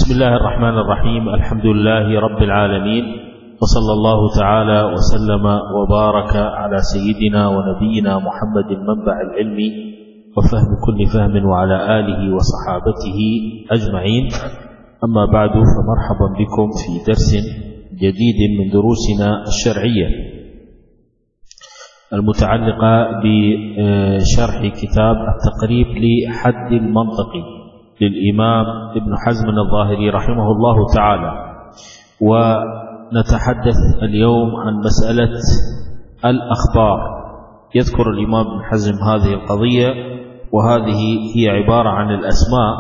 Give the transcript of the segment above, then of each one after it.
بسم الله الرحمن الرحيم. الحمد لله رب العالمين، وصلى الله تعالى وسلم وبارك على سيدنا ونبينا محمد منبع العلم وفهم كل فهم، وعلى آله وصحابته أجمعين. أما بعد، فمرحبا بكم في درس جديد من دروسنا الشرعية المتعلقة بشرح كتاب التقريب لحد المنطق للإمام ابن حزم الظاهري رحمه الله تعالى. ونتحدث اليوم عن مسألة الأخبار. يذكر الإمام ابن حزم هذه القضية، وهذه هي عبارة عن الأسماء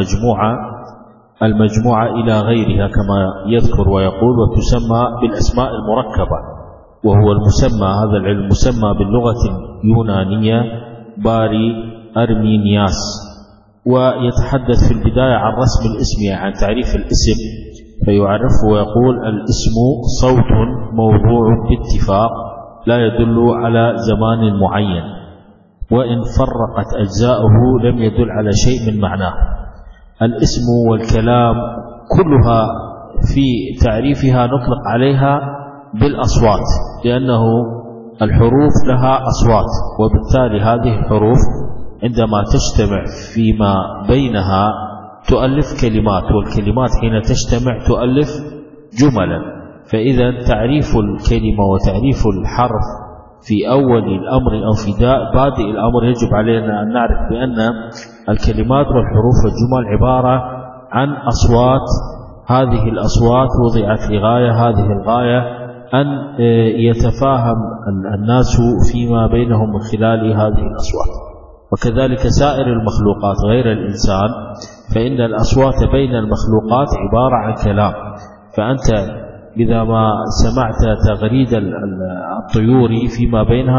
المجموعة إلى غيرها كما يذكر ويقول، وتسمى بالأسماء المركبة، وهو المسمى، هذا العلم مسمى باللغة اليونانية باري أرمينياس. ويتحدث في البداية عن رسم الاسم، يعني عن تعريف الاسم، فيعرفه ويقول: الاسم صوت موضوع باتفاق لا يدل على زمان معين، وإن فرقت أجزاؤه لم يدل على شيء من معناه. الاسم والكلام كلها في تعريفها نطلق عليها بالأصوات، لأنه الحروف لها أصوات، وبالتالي هذه الحروف عندما تجتمع فيما بينها تؤلف كلمات، والكلمات حين تجتمع تؤلف جملا. فإذا تعريف الكلمة وتعريف الحرف في أول الأمر أو في بادئ الأمر يجب علينا أن نعرف بأن الكلمات والحروف والجمل عبارة عن أصوات. هذه الأصوات وضعت لغاية، هذه الغاية أن يتفاهم الناس فيما بينهم من خلال هذه الأصوات. وكذلك سائر المخلوقات غير الإنسان، فإن الأصوات بين المخلوقات عبارة عن كلام. فأنت إذا ما سمعت تغريد الطيور فيما بينها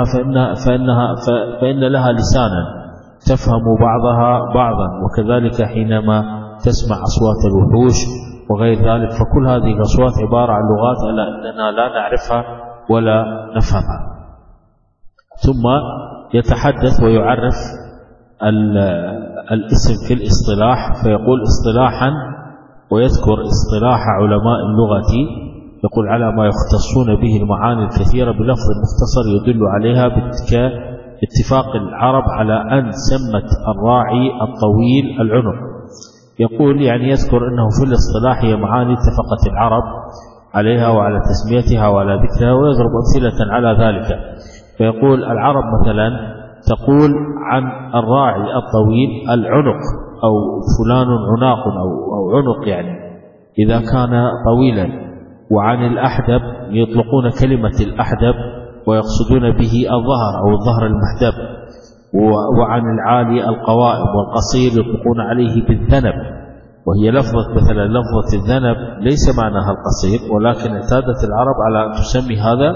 فإن لها لسانا تفهم بعضها بعضا، وكذلك حينما تسمع أصوات الوحوش وغير ذلك، فكل هذه الأصوات عبارة عن لغات أننا لا نعرفها ولا نفهمها. ثم يتحدث ويعرف الاسم في الاصطلاح، فيقول اصطلاحا، ويذكر اصطلاح علماء اللغة، يقول: على ما يختصون به المعاني الكثيرة بلفظ مختصر يدل عليها باتفاق العرب على أن سمت الراعي الطويل العنق. يقول يعني يذكر أنه في الاصطلاح هي معاني اتفقت العرب عليها وعلى تسميتها وعلى ذكرها، ويضرب أمثلة على ذلك. فيقول: العرب مثلا تقول عن الراعي الطويل العنق، أو فلان عناق أو عنق، يعني إذا كان طويلا. وعن الأحدب يطلقون كلمة الأحدب ويقصدون به الظهر أو الظهر المحدب. وعن العالي القوائم، والقصير يطلقون عليه بالذنب، وهي لفظة مثلا لفظة الذنب ليس معناها القصير، ولكن اعتادت العرب على أن تسمي هذا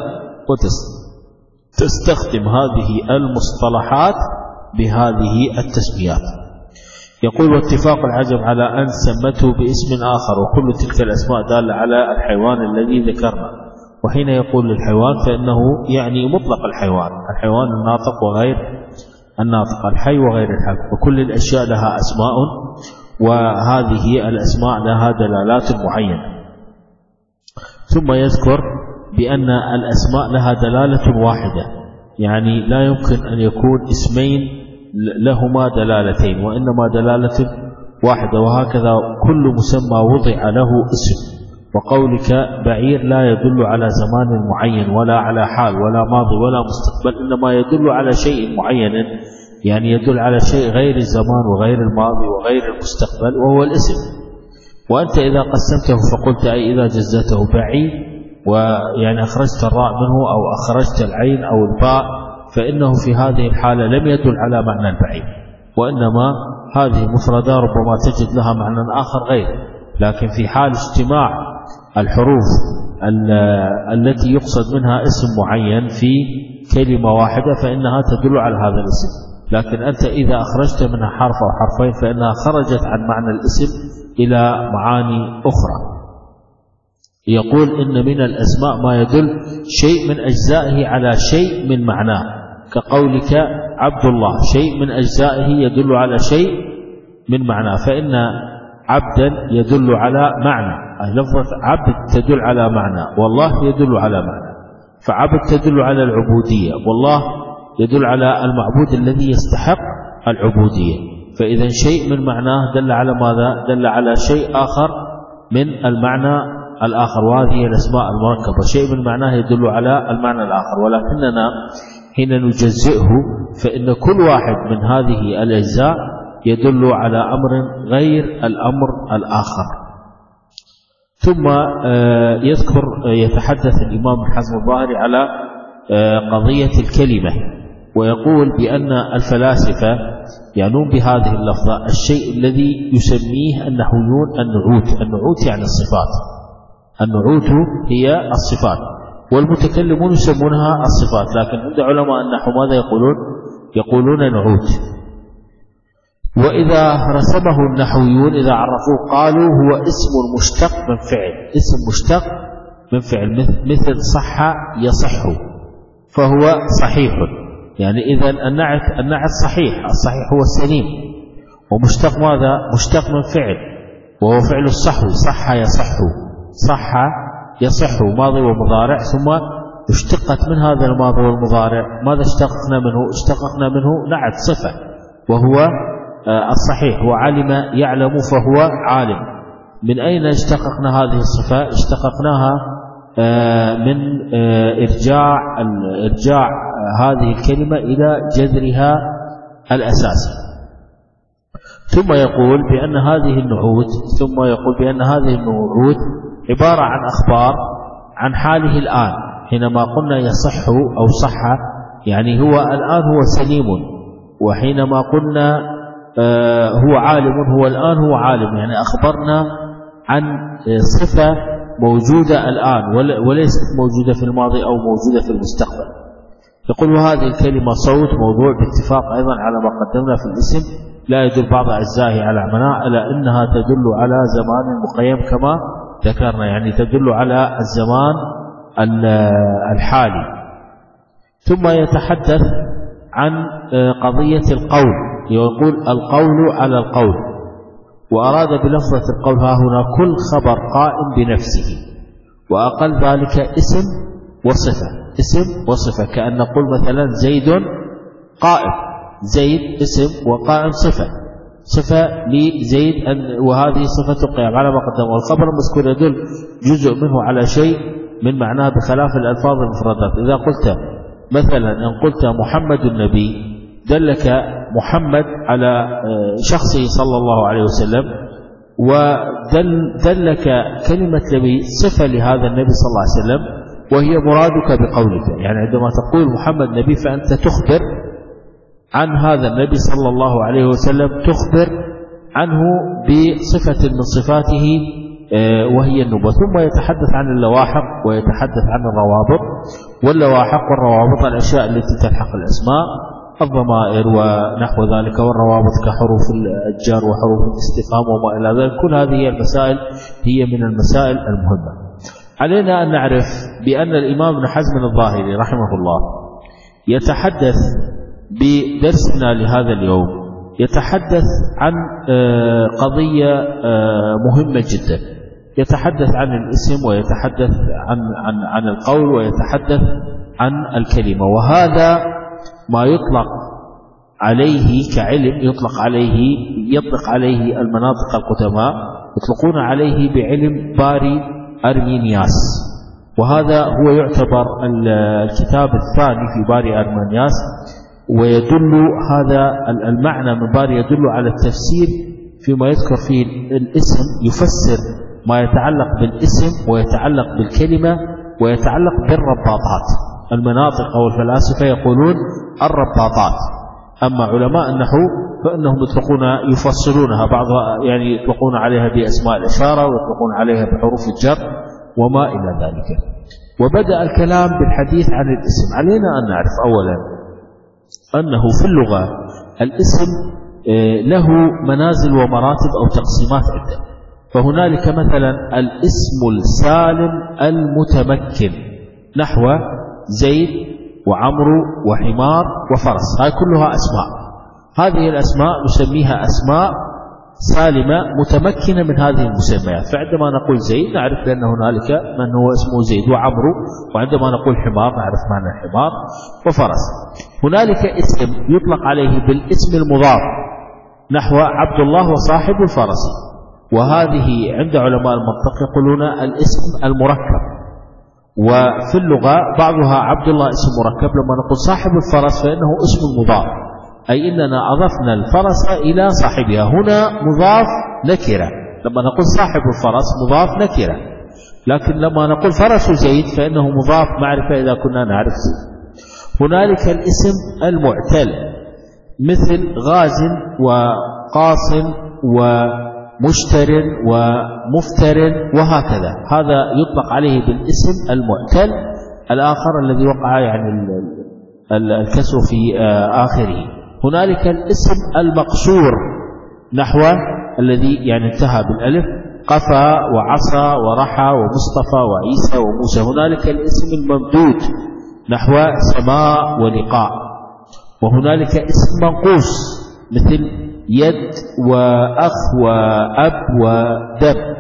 وتستخدم هذه المصطلحات بهذه التسميات. يقول: واتفاق العجم على أن سمته باسم آخر، وكل تلك الأسماء دالة على الحيوان الذي ذكرنا. وحين يقول للحيوان فإنه يعني مطلق الحيوان الناطق وغير الناطق، الحي وغير الحي، وكل الأشياء لها أسماء، وهذه الأسماء لها دلالات معينة. ثم يذكر بأن الأسماء لها دلالة واحدة، يعني لا يمكن أن يكون اسمين لهما دلالتين، وإنما دلالة واحدة. وهكذا كل مسمى وضع له اسم. وقولك بعير لا يدل على زمان معين ولا على حال ولا ماضي ولا مستقبل، إنما يدل على شيء معين، يعني يدل على شيء غير الزمان وغير الماضي وغير المستقبل، وهو الاسم. وأنت إذا قسمته فقلت أي إذا جزته بعيد، ويعني أخرجت الراء منه أو أخرجت العين أو الباء، فإنه في هذه الحالة لم يدل على معنى البعيد، وإنما هذه مفردة ربما تجد لها معنى آخر غير. لكن في حال اجتماع الحروف التي يقصد منها اسم معين في كلمة واحدة فإنها تدل على هذا الاسم. لكن أنت إذا أخرجت منها حرف أو حرفين فإنها خرجت عن معنى الاسم إلى معاني أخرى. يقول: إن من الأسماء ما يدل شيء من أجزائه على شيء من معناه، كقولك عبد الله، شيء من أجزائه يدل على شيء من معناه. فإن عبدا يدل على معنى، لفظة عبد تدل على معنى، والله يدل على معنى. فعبد تدل على العبودية، والله يدل على المعبود الذي يستحق العبودية. فإذا شيء من معناه دل على ماذا؟ دل على شيء آخر من المعنى الآخر، وهذه الأسماء المركبة شيء من معناه يدل على المعنى الآخر. ولكننا حين نجزئه فإن كل واحد من هذه الأجزاء يدل على أمر غير الأمر الآخر. ثم يتحدث الإمام ابن حزم الظاهري على قضية الكلمة، ويقول بأن الفلاسفة يعنون بهذه اللفظة الشيء الذي يسميه النحويون النعوت. النعوت يعني الصفات، النعوت هي الصفات، والمتكلمون يسمونها الصفات، لكن عند علماء النحو ماذا يقولون؟ يقولون نعوت. وإذا رسمه النحويون إذا عرفوه قالوا هو اسم مشتق من فعل، اسم مشتق من فعل، مثل صح يصح فهو صحيح. يعني إذا النعت صحيح، الصحيح هو السليم، ومشتق ماذا؟ مشتق من فعل وهو فعل الصحو، صح يصح، صح يصح ماضي ومضارع، ثم اشتقت من هذا الماضي والمضارع ماذا اشتققنا منه؟ اشتققنا منه نعت صفة وهو الصحيح، وعلم يعلم فهو عالم. من أين اشتققنا هذه الصفة؟ اشتققناها من إرجاع هذه الكلمة إلى جذرها الأساسي. ثم يقول بأن هذه النعوت عبارة عن أخبار عن حاله الآن. حينما قلنا يصح أو صح يعني هو الآن هو سليم، وحينما قلنا هو عالم هو الآن هو عالم، يعني أخبرنا عن صفة موجودة الآن وليست موجودة في الماضي أو موجودة في المستقبل. يقول هذه الكلمة صوت موضوع باتفاق أيضا على ما قدمنا في الاسم، لا يدل بعض أجزائه على معنى، إلا أنها تدل على زمان مقيم كما ذكرنا، يعني تدل على الزمان الحالي. ثم يتحدث عن قضية القول، يقول القول على القول، وأراد بلفظة القول ها هنا كل خبر قائم بنفسه، وأقل ذلك اسم وصفة، اسم وصفة، كأن نقول مثلا زيد قائم، زيد اسم وقائم صفة لزيد، وهذه صفة القيام على ما قدم. والخبر المذكور يدل جزء منه على شيء من معناه بخلاف الألفاظ المفردات. إذا قلت مثلا إن قلت محمد النبي دلك محمد على شخصه صلى الله عليه وسلم، ودلك كلمة نبي صفة لهذا النبي صلى الله عليه وسلم، وهي مرادك بقولك. يعني عندما تقول محمد نبي فأنت تخبر عن هذا النبي صلى الله عليه وسلم، تخبر عنه بصفة من صفاته وهي النبوة. ثم يتحدث عن اللواحق ويتحدث عن الروابط، واللواحق والروابط الأشياء التي تلحق الأسماء، الضمائر ونحو ذلك، والروابط كحروف الجر وحروف الاستفهام وما إلى ذلك. كل هذه المسائل هي من المسائل المهمة. علينا أن نعرف بأن الإمام ابن حزم الظاهري رحمه الله يتحدث بدرسنا لهذا اليوم، يتحدث عن قضية مهمة جدا، يتحدث عن الاسم ويتحدث عن القول ويتحدث عن الكلمة. وهذا ما يطلق عليه كعلم، يطلق عليه المناطق القدماء يطلقون عليه بعلم باري أرمينياس، وهذا هو يعتبر الكتاب الثاني في باري أرمينياس. ويدل هذا المعنى من باري يدل على التفسير فيما يذكر فيه الاسم، يفسر ما يتعلق بالاسم ويتعلق بالكلمة ويتعلق بالرباطات. المناطق أو الفلاسفة يقولون الرباطات، أما علماء النحو فإنهم يفصلونها، بعضها يعني يطلقون عليها بأسماء الإشارة ويطلقون عليها بحروف الجر وما إلى ذلك. وبدأ الكلام بالحديث عن الاسم. علينا أن نعرف أولا أنه في اللغة الاسم له منازل ومراتب أو تقسيمات عدة. فهنالك مثلا الاسم السالم المتمكن، نحو زيد وعمرو وحمار وفرس، هاي كلها أسماء. هذه الأسماء نسميها أسماء سالمة متمكنة من هذه المسميات. فعندما نقول زيد نعرف بأن هنالك من هو اسمه زيد وعمرو، وعندما نقول حمار نعرف معنى الحمار وفرس. هنالك اسم يطلق عليه بالاسم المضاف نحو عبد الله وصاحب الفرس، وهذه عند علماء المنطق يقولون الاسم المركب. وفي اللغة بعضها عبد الله اسم مركب، لما نقول صاحب الفرس فإنه اسم مضاف، أي إننا أضفنا الفرس إلى صاحبها. هنا مضاف نكرة، لما نقول صاحب الفرس مضاف نكرة، لكن لما نقول فرس زيد فإنه مضاف معرفة إذا كنا نعرف زيد. هنالك الاسم المعتل مثل غاز وقاص ومشتر ومفتر وهكذا، هذا يطلق عليه بالاسم المعتل. الآخر الذي وقع يعني الكسر في آخره. هنالك الاسم المقصور نحو الذي يعني انتهى بالالف قفا وعصا ورحى ومصطفى وعيسى وموسى. هنالك الاسم الممدود نحو سماء ولقاء. وهنالك اسم منقوص مثل يد وأخ وأب ودم،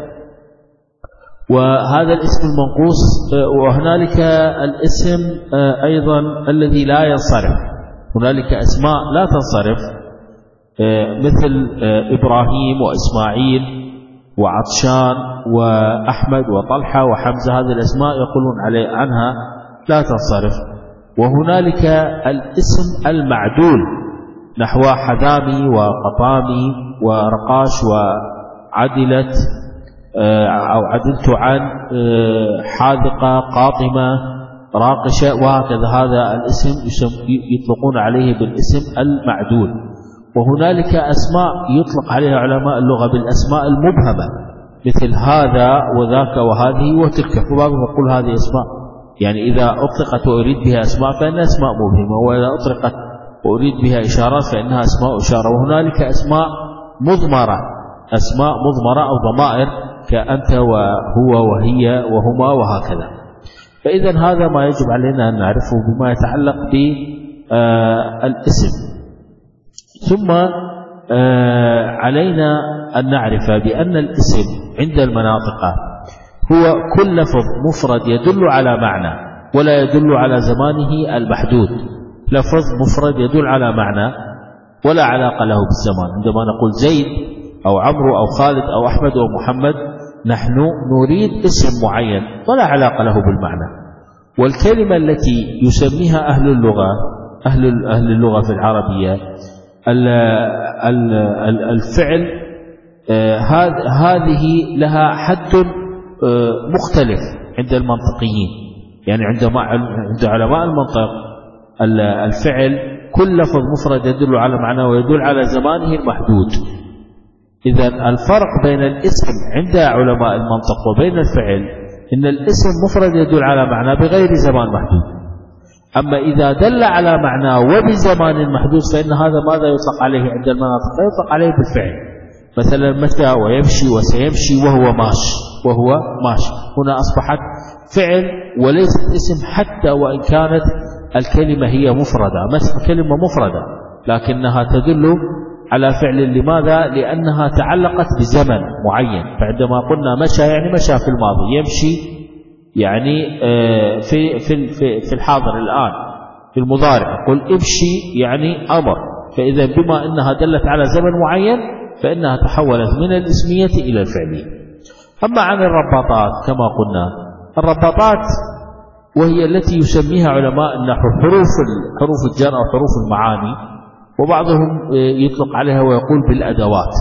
وهذا الاسم المنقوص. وهنالك الاسم أيضا الذي لا ينصرف، هنالك أسماء لا تنصرف مثل إبراهيم وإسماعيل وعطشان وأحمد وطلحة وحمزة، هذه الأسماء يقولون عنها لا تنصرف. وهنالك الاسم المعدول نحو حذامي وقطامي ورقاش وعدلت أو عدلت عن حاذقة قاطمة راقشة وهكذا، هذا الاسم يطلقون عليه بالاسم المعدول. وهنالك أسماء يطلق عليها علماء اللغة بالأسماء المبهمة مثل هذا وذاك وهذه وتلك، فبعضهم يقول هذه أسماء يعني إذا أطلقت وأريد بها أسماء فإنها أسماء مبهمة، وإذا أطلقت وأريد بها إشارات فإنها أسماء إشارة. وهنالك أسماء مضمرة، أسماء مضمرة أو ضمائر كأنت وهو وهي وهما وهكذا. فإذا هذا ما يجب علينا أن نعرفه بما يتعلق بالاسم. ثم علينا أن نعرف بأن الاسم عند المناطق هو كل لفظ مفرد يدل على معنى ولا يدل على زمانه المحدود. لفظ مفرد يدل على معنى ولا علاقة له بالزمان. عندما نقول زيد أو عمرو أو خالد أو أحمد أو محمد نحن نريد اسم معين ولا علاقة له بالمعنى. والكلمة التي يسميها أهل اللغة في العربية الفعل هذه لها حد مختلف عند المنطقيين. يعني عند علماء المنطق الفعل كل لفظ مفرد يدل على معنى ويدل على زمانه المحدود. إذا الفرق بين الاسم عند علماء المنطق وبين الفعل إن الاسم مفرد يدل على معنى بغير زمان محدود، أما إذا دل على معنى وبزمان محدود فإن هذا ماذا يطلق عليه عند المناطق؟ يطلق عليه بالفعل. مثلا مشى ويمشي وسيمشي وهو ماشي، هنا أصبحت فعل وليست اسم حتى وإن كانت الكلمة هي مفردة، كلمة مفردة لكنها تدل على فعل. لماذا؟ لأنها تعلقت بزمن معين. فعندما قلنا مشى يعني مشى في الماضي، يمشي يعني في الحاضر الآن، في المضارع قل امشي يعني أمر. فإذا بما أنها دلت على زمن معين فإنها تحولت من الاسمية إلى الفعلية. أما عن الرباطات كما قلنا، الرباطات وهي التي يسميها علماء النحو حروف الجر أو حروف المعاني، وبعضهم يطلق عليها ويقول بالأدوات.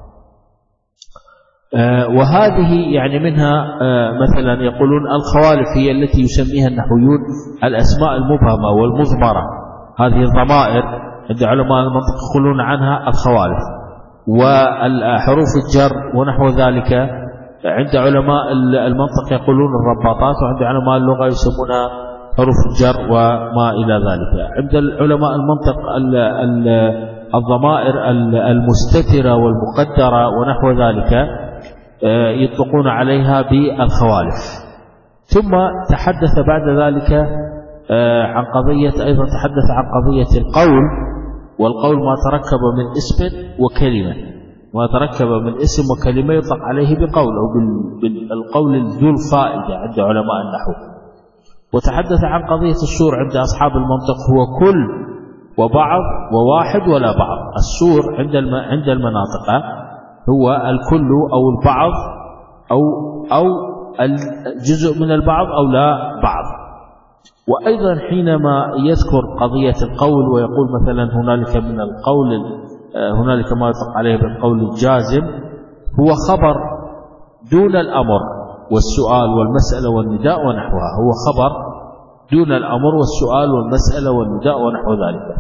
وهذه يعني منها مثلا يقولون الخوالف هي التي يسميها النحويون الأسماء المبهمة والمضمرة. هذه الضمائر عند علماء المنطق يقولون عنها الخوالف. وحروف الجر ونحو ذلك عند علماء المنطق يقولون الرباطات، وعند علماء اللغة يسمونها حروف الجر وما إلى ذلك. عند علماء المنطق الضمائر المستترة والمقدرة ونحو ذلك يطلقون عليها بالخوالف. ثم تحدث بعد ذلك عن قضية، أيضا تحدث عن قضية القول، والقول ما تركب من اسم وكلمة. ما تركب من اسم وكلمة يطلق عليه بقول أو بالقول ذو الفائدة عند علماء النحو. وتحدث عن قضية السور عند أصحاب المنطق هو كل وبعض وواحد ولا بعض. السور عند المناطق هو الكل أو البعض أو الجزء من البعض أو لا بعض. وأيضا حينما يذكر قضية القول ويقول مثلا هنالك من القول هنالك ما يطلق عليه بالقول الجازم هو خبر دون الأمر والسؤال والمسألة والنداء ونحوها، هو خبر دون الأمر والسؤال والمسألة والنداء ونحو ذلك.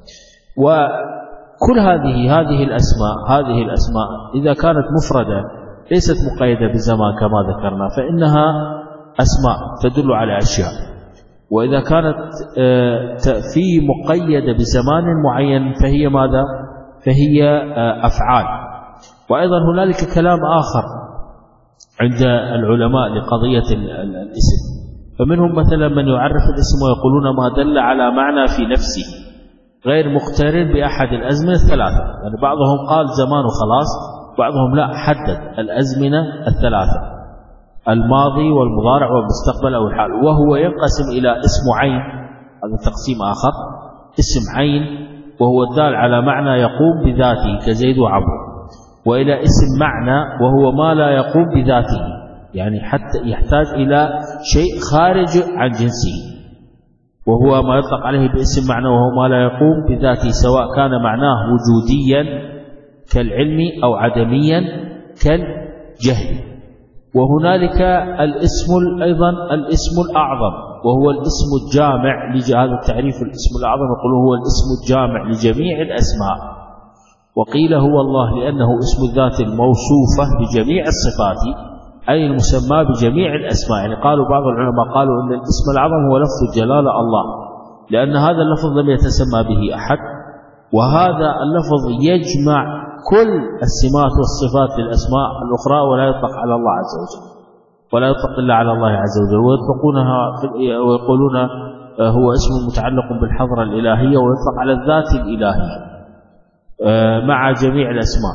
وكل هذه الأسماء إذا كانت مفردة ليست مقيدة بزمان كما ذكرنا فإنها أسماء تدل على أشياء، وإذا كانت في مقيدة بزمان معين فهي ماذا؟ فهي أفعال. وأيضا هنالك كلام آخر عند العلماء لقضية الاسم، فمنهم مثلا من يعرف الاسم ويقولون ما دل على معنى في نفسه غير مقترن بأحد الأزمنة الثلاثة. يعني بعضهم قال زمان وخلاص، بعضهم لا، حدد الأزمنة الثلاثة الماضي والمضارع والمستقبل أو الحال. وهو ينقسم إلى اسم عين، هذا تقسيم آخر، اسم عين وهو الدال على معنى يقوم بذاته كزيد وعمرو، وإلى اسم معنى وهو ما لا يقوم بذاته، يعني حتى يحتاج إلى شيء خارج عن جنسه، وهو ما يطلق عليه باسم معنى وهو ما لا يقوم بذاته سواء كان معناه وجوديا كالعلم أو عدميا كالجهل. وهنالك أيضا الاسم الأعظم وهو الاسم الجامع لهذا التعريف. الاسم الأعظم يقول هو الاسم الجامع لجميع الأسماء، وقيل هو الله لأنه اسم الذات الموصوفة بجميع الصفات أي المسمى بجميع الأسماء. يعني قالوا بعض العلماء قالوا أن الاسم الأعظم هو لفظ الجلالة الله، لأن هذا اللفظ لم يتسمى به أحد، وهذا اللفظ يجمع كل السمات والصفات للأسماء الأخرى ولا يطلق على الله عز وجل، ولا يطلق إلا على الله عز وجل، ويقولون هو اسم متعلق بالحضرة الإلهية ويطلق على الذات الإلهية مع جميع الأسماء.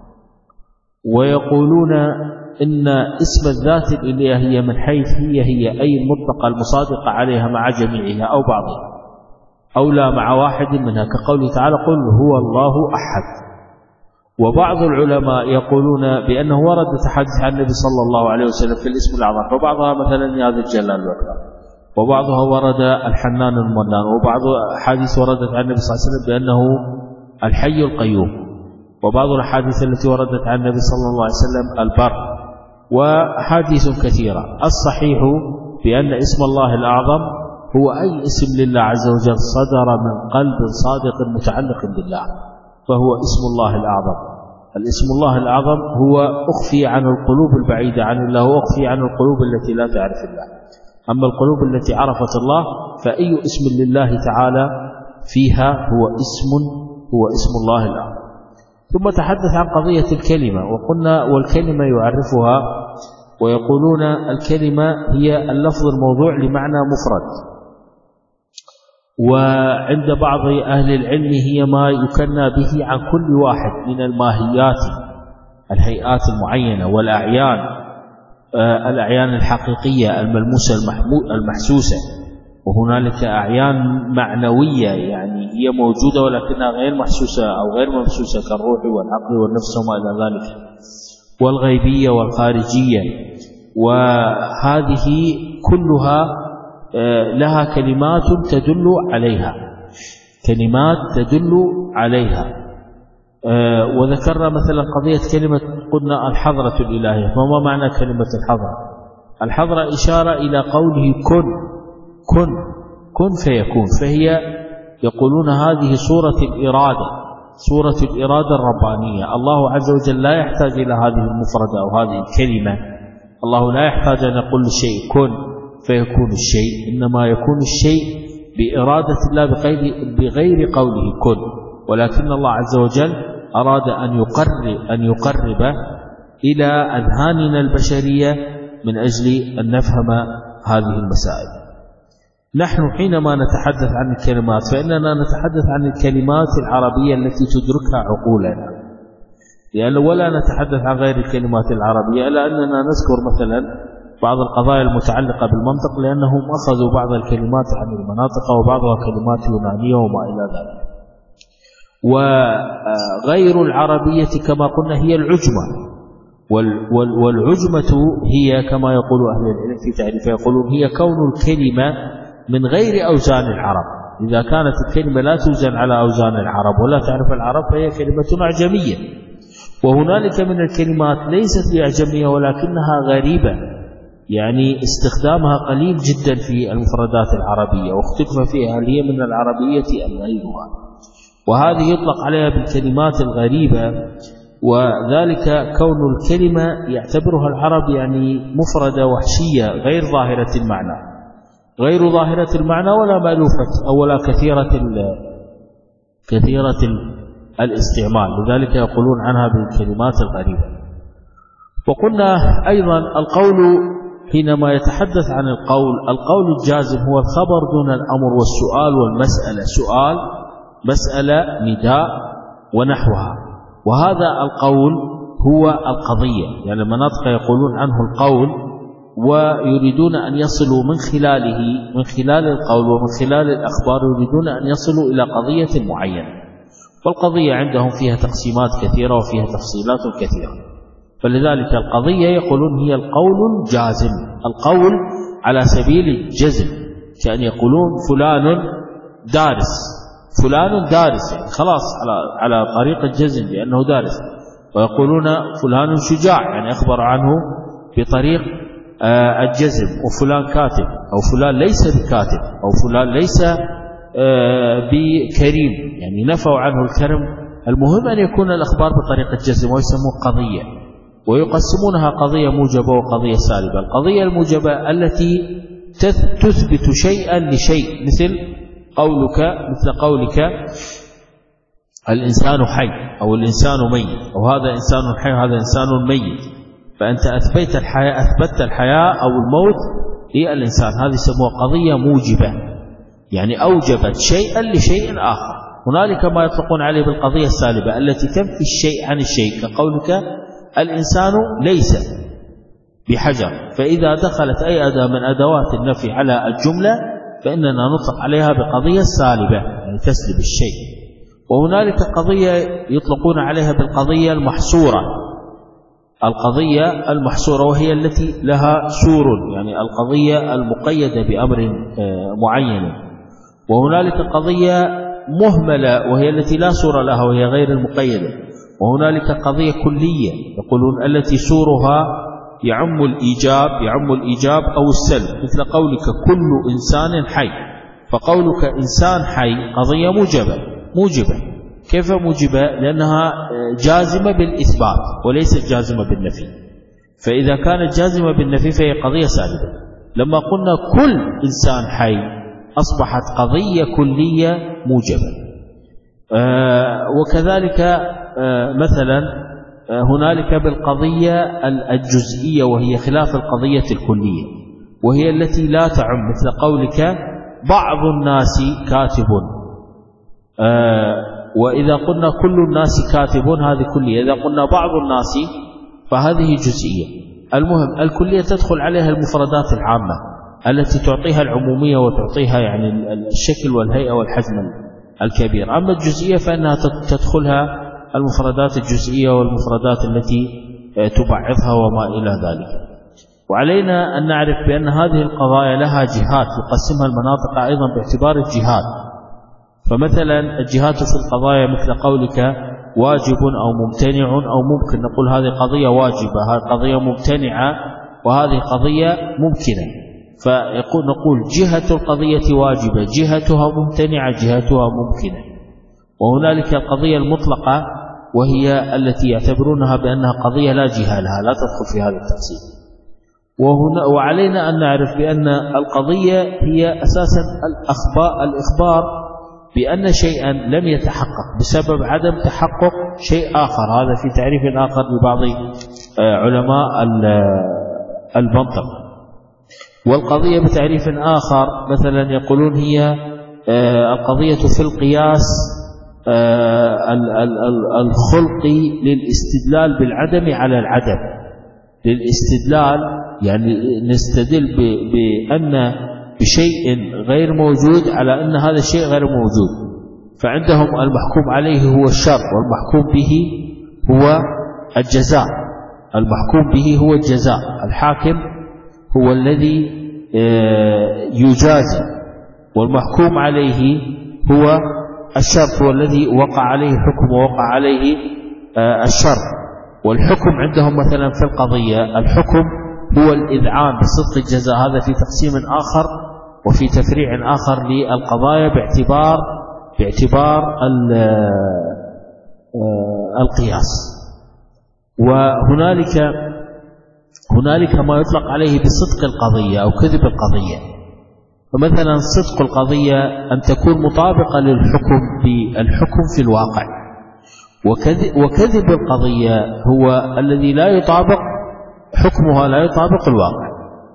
ويقولون إن اسم الذات الإلهية من حيث هي أي المطلقة المصادقة عليها مع جميعها أو بعضها أو لا مع واحد منها، كقوله تعالى قل هو الله أحد. وبعض العلماء يقولون بأنه ورد تحدث عن النبي صلى الله عليه وسلم في الاسم الأعظم، فبعضها مثلا يا ذا الجلال والإكرام، وبعضها ورد الحنان المنان، وبعض الأحاديث وردت عن النبي صلى الله عليه وسلم بأنه الحي القيوم، وبعض الأحاديث التي وردت عن النبي صلى الله عليه وسلم البر، وحديث كثيرة. الصحيح بأن اسم الله الأعظم هو أي اسم لله عز وجل صدر من قلب صادق متعلق بالله فهو اسم الله الأعظم. الاسم الله الأعظم هو أخفي عن القلوب البعيدة عن الله وأخفي عن القلوب التي لا تعرف الله. أما القلوب التي عرفت الله فأي اسم لله تعالى فيها هو اسم الله الأعظم. ثم تحدث عن قضية الكلمة، وقلنا والكلمة يعرفها ويقولون الكلمة هي اللفظ الموضوع لمعنى مفرد، وعند بعض أهل العلم هي ما يكنى به عن كل واحد من الماهيات الهيئات المعينة والأعيان الأعيان الحقيقية الملموسة المحسوسة. وهنالك أعيان معنوية يعني هي موجودة ولكنها غير محسوسة أو غير ممسوسة كالروح والعقل والنفس وما إلى ذلك، والغيبية والخارجية، وهذه كلها لها كلمات تدل عليها. وذكرنا مثلا قضية كلمة قلنا الحضرة الإلهية. فما معنى كلمة الحضرة؟ الحضرة إشارة إلى قوله كن فيكون، فهي يقولون هذه صورة الإرادة الربانية. الله عز وجل لا يحتاج إلى هذه المفردة أو هذه الكلمة، الله لا يحتاج أن يقول الشيء كن فيكون الشيء، إنما يكون الشيء بإرادة الله بغير قوله كن. ولكن الله عز وجل أراد أن يقرب إلى أذهاننا البشرية من أجل أن نفهم هذه المسائل. نحن حينما نتحدث عن الكلمات فإننا نتحدث عن الكلمات العربية التي تدركها عقولنا، يعني ولا نتحدث عن غير الكلمات العربية، إلا أننا نذكر مثلا بعض القضايا المتعلقة بالمنطق، لأنهم أخذوا بعض الكلمات عن المناطق وبعضها كلمات يونانية وما إلى ذلك. وغير العربية كما قلنا هي العجمة، والعجمة هي كما يقول أهل العلم في تعريفها، يقولون هي كون الكلمة من غير أوزان العرب. إذا كانت الكلمة لا توزن على أوزان العرب ولا تعرف العرب فهي كلمة أعجمية. وهنالك من الكلمات ليست بأعجمية ولكنها غريبة، يعني استخدامها قليل جدا في المفردات العربية، واختلف فيها هل هي من العربية أم غيرها، وهذه يطلق عليها بالكلمات الغريبة. وذلك كون الكلمة يعتبرها العرب يعني مفردة وحشية غير ظاهرة المعنى، غير ظاهرة المعنى ولا مألوفة أو ولا كثيرة الاستعمال، لذلك يقولون عنها بالكلمات الغريبة. وقلنا أيضا القول حينما يتحدث عن القول الجازم هو الخبر دون الأمر والسؤال والمسألة، سؤال مسألة نداء ونحوها، وهذا القول هو القضية. يعني المناطق يقولون عنه القول، ويريدون أن يصلوا من خلال القول ومن خلال الأخبار يريدون أن يصلوا إلى قضية معينة. والقضية عندهم فيها تقسيمات كثيرة وفيها تفصيلات كثيرة، فلذلك القضية يقولون هي القول الجازم، القول على سبيل الجزم، كأن يقولون فلان دارس يعني خلاص على طريق الجزم لأنه دارس. ويقولون فلان شجاع يعني أخبر عنه بطريق الجزم. وفلان كاتب، أو فلان ليس بكاتب، أو فلان ليس بكريم، يعني نفوا عنه الكرم. المهم أن يكون الأخبار بطريقة الجزم، ويسموه قضية، ويقسمونها قضية موجبة وقضية سالبة. القضية الموجبة التي تثبت شيئا لشيء، مثل قولك الإنسان حي أو الإنسان ميت، أو هذا إنسان حي وهذا إنسان ميت، فأنت أثبت الحياة أو الموت للإنسان، هذه يسموها قضية موجبة، يعني أوجبت شيئا لشيء آخر. هنالك ما يطلقون عليه بالقضية السالبة التي تنفي الشيء عن الشيء، كقولك الإنسان ليس بحجر، فإذا دخلت أي أداة من أدوات النفي على الجملة فإننا نطلق عليها بقضية سالبة، يعني تسلب الشيء. وهنالك قضية يطلقون عليها بالقضية المحصورة، القضية المحصورة وهي التي لها سور، يعني القضية المقيدة بأمر معين. وهنالك قضية مهملة وهي التي لا سور لها وهي غير المقيدة. وهنالك قضية كلية يقولون التي سورها يعم الإيجاب أو السلب، مثل قولك كل إنسان حي، فقولك إنسان حي قضية موجبة. كيف موجبة؟ لأنها جازمة بالإثبات وليست جازمة بالنفي، فإذا كانت جازمة بالنفي فهي قضية سالبة. لما قلنا كل إنسان حي أصبحت قضية كلية موجبة. وكذلك مثلا هنالك بالقضية الجزئية وهي خلاف القضية الكلية، وهي التي لا تعم، مثل قولك بعض الناس كاتب، وإذا قلنا كل الناس كاتبون هذه كلية، إذا قلنا بعض الناس فهذه جزئية. المهم الكلية تدخل عليها المفردات العامة التي تعطيها العمومية وتعطيها يعني الشكل والهيئة والحجم الكبير. أما الجزئية فإنها تدخلها المفردات الجزئية والمفردات التي تبعضها وما إلى ذلك. وعلينا أن نعرف بأن هذه القضايا لها جهات يقسمها المناطق أيضا باعتبار الجهات. فمثلا الجهات في القضايا مثل قولك واجب أو ممتنع أو ممكن، نقول هذه قضية واجبة، هذه قضية ممتنعة، وهذه قضية ممكنة. فنقول جهة القضية واجبة، جهتها ممتنعة، جهتها ممكنة. وهنالك القضية المطلقة وهي التي يعتبرونها بأنها قضية لا جهة لها، لا تدخل في هذا التفصيل. وعلينا أن نعرف بأن القضية هي أساسا الإخبار بأن شيئا لم يتحقق بسبب عدم تحقق شيء آخر. هذا في تعريف آخر لبعض علماء المنطق. والقضية بتعريف آخر مثلا يقولون هي القضية في القياس الخلقي للاستدلال بالعدم على العدم، للاستدلال يعني نستدل بأن بشيء غير موجود على أن هذا الشيء غير موجود. فعندهم المحكوم عليه هو الشر، والمحكوم به هو الجزاء. المحكوم به هو الجزاء، الحاكم هو الذي يجازي، والمحكوم عليه هو الشر، هو الذي وقع عليه الحكم ووقع عليه الشر. والحكم عندهم مثلا في القضية، الحكم هو الإذعان بصدق الجزاء. هذا في تقسيم آخر وفي تفريع آخر للقضايا باعتبار القياس. وهنالك ما يطلق عليه بصدق القضية أو كذب القضية. فمثلا صدق القضية أن تكون مطابقة بالحكم في الواقع، وكذب القضية هو الذي لا يطابق حكمها، لا يطابق الواقع.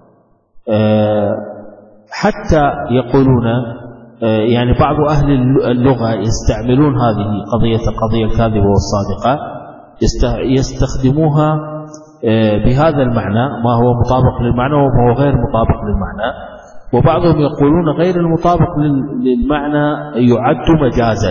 حتى يقولون يعني بعض أهل اللغة يستعملون هذه القضية الكاذبة والصادقة، يستخدموها بهذا المعنى، ما هو مطابق للمعنى وما هو غير مطابق للمعنى. وبعضهم يقولون غير المطابق للمعنى يعد مجازا،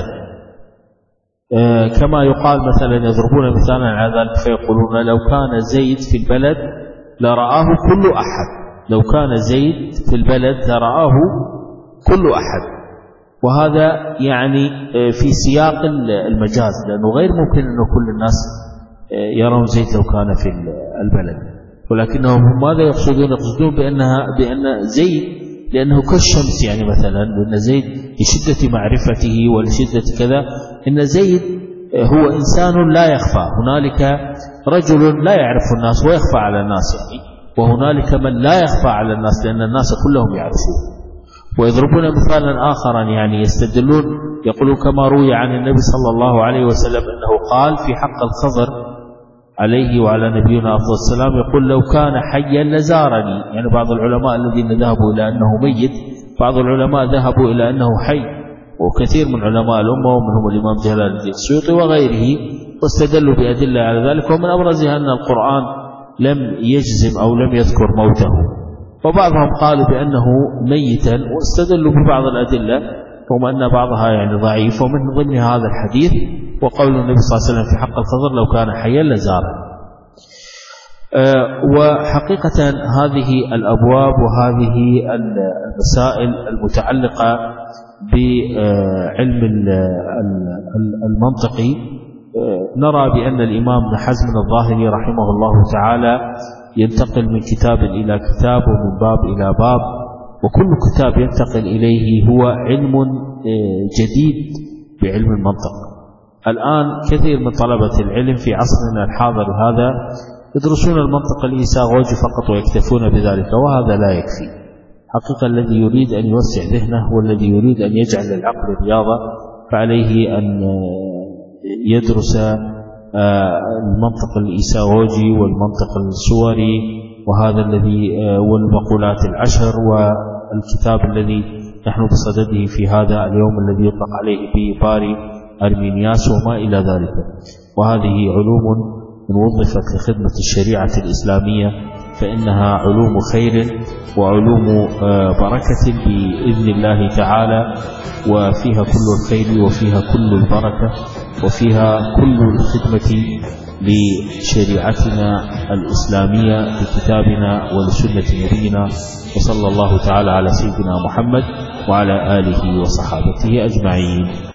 كما يقال مثلا، يضربون مثالا على ذلك فيقولون لو كان زيد في البلد لرآه كل أحد، لو كان زيد في البلد لرآه كل أحد. وهذا يعني في سياق المجاز، لأنه غير ممكن أن كل الناس يرون زيد لو كان في البلد. ولكنهم ماذا يقصدون؟ يقصدون بأن زيد لأنه كالشمس، يعني مثلا لأن زيد لشدة معرفته ولشدة كذا، إن زيد هو إنسان لا يخفى. هنالك رجل لا يعرف الناس ويخفى على الناس يعني، وهنالك من لا يخفى على الناس لأن الناس كلهم يعرفون. ويضربون مثالا آخرا، يعني يستدلون، يقولون كما روي عن النبي صلى الله عليه وسلم أنه قال في حق الخضر عليه وعلى نبينا أفضل السلام، يقول لو كان حيا لزارني. يعني بعض العلماء الذين ذهبوا إلى أنه ميت، بعض العلماء ذهبوا إلى أنه حي، وكثير من علماء الأمة ومنهم الإمام جلال الدين السيوطي وغيره، واستدلوا بأدلة على ذلك، ومن أبرزها أن القرآن لم يجزم أو لم يذكر موته. وبعضهم قالوا بأنه ميتا واستدلوا ببعض الأدلة، رغم أن بعضها يعني ضعيف، ومن ضمن هذا الحديث وقول النبي صلى الله عليه وسلم في حق الخضر لو كان حيا لزاره. وحقيقة هذه الأبواب وهذه المسائل المتعلقة بعلم المنطقي، نرى بأن الإمام ابن حزم الظاهري رحمه الله تعالى ينتقل من كتاب إلى كتاب ومن باب إلى باب، وكل كتاب ينتقل إليه هو علم جديد بعلم المنطق. الآن كثير من طلبة العلم في عصرنا الحاضر هذا يدرسون المنطق الإيساغوجي فقط ويكتفون بذلك، وهذا لا يكفي. حقيقة الذي يريد أن يوسع ذهنه والذي يريد أن يجعل العقل رياضة فعليه أن يدرس المنطق الإيساغوجي والمنطق الصوري، وهذا الذي والمقولات العشر، والكتاب الذي نحن بصدده في هذا اليوم الذي يطلق عليه بباري أرمينياس وما إلى ذلك. وهذه علوم إن وظفت لخدمة الشريعة الإسلامية فإنها علوم خير وعلوم بركة بإذن الله تعالى، وفيها كل الخير وفيها كل البركة وفيها كل الخدمة لشريعتنا الإسلامية بكتابنا ولسنة نبينا، وصلى الله تعالى على سيدنا محمد وعلى آله وصحابته أجمعين.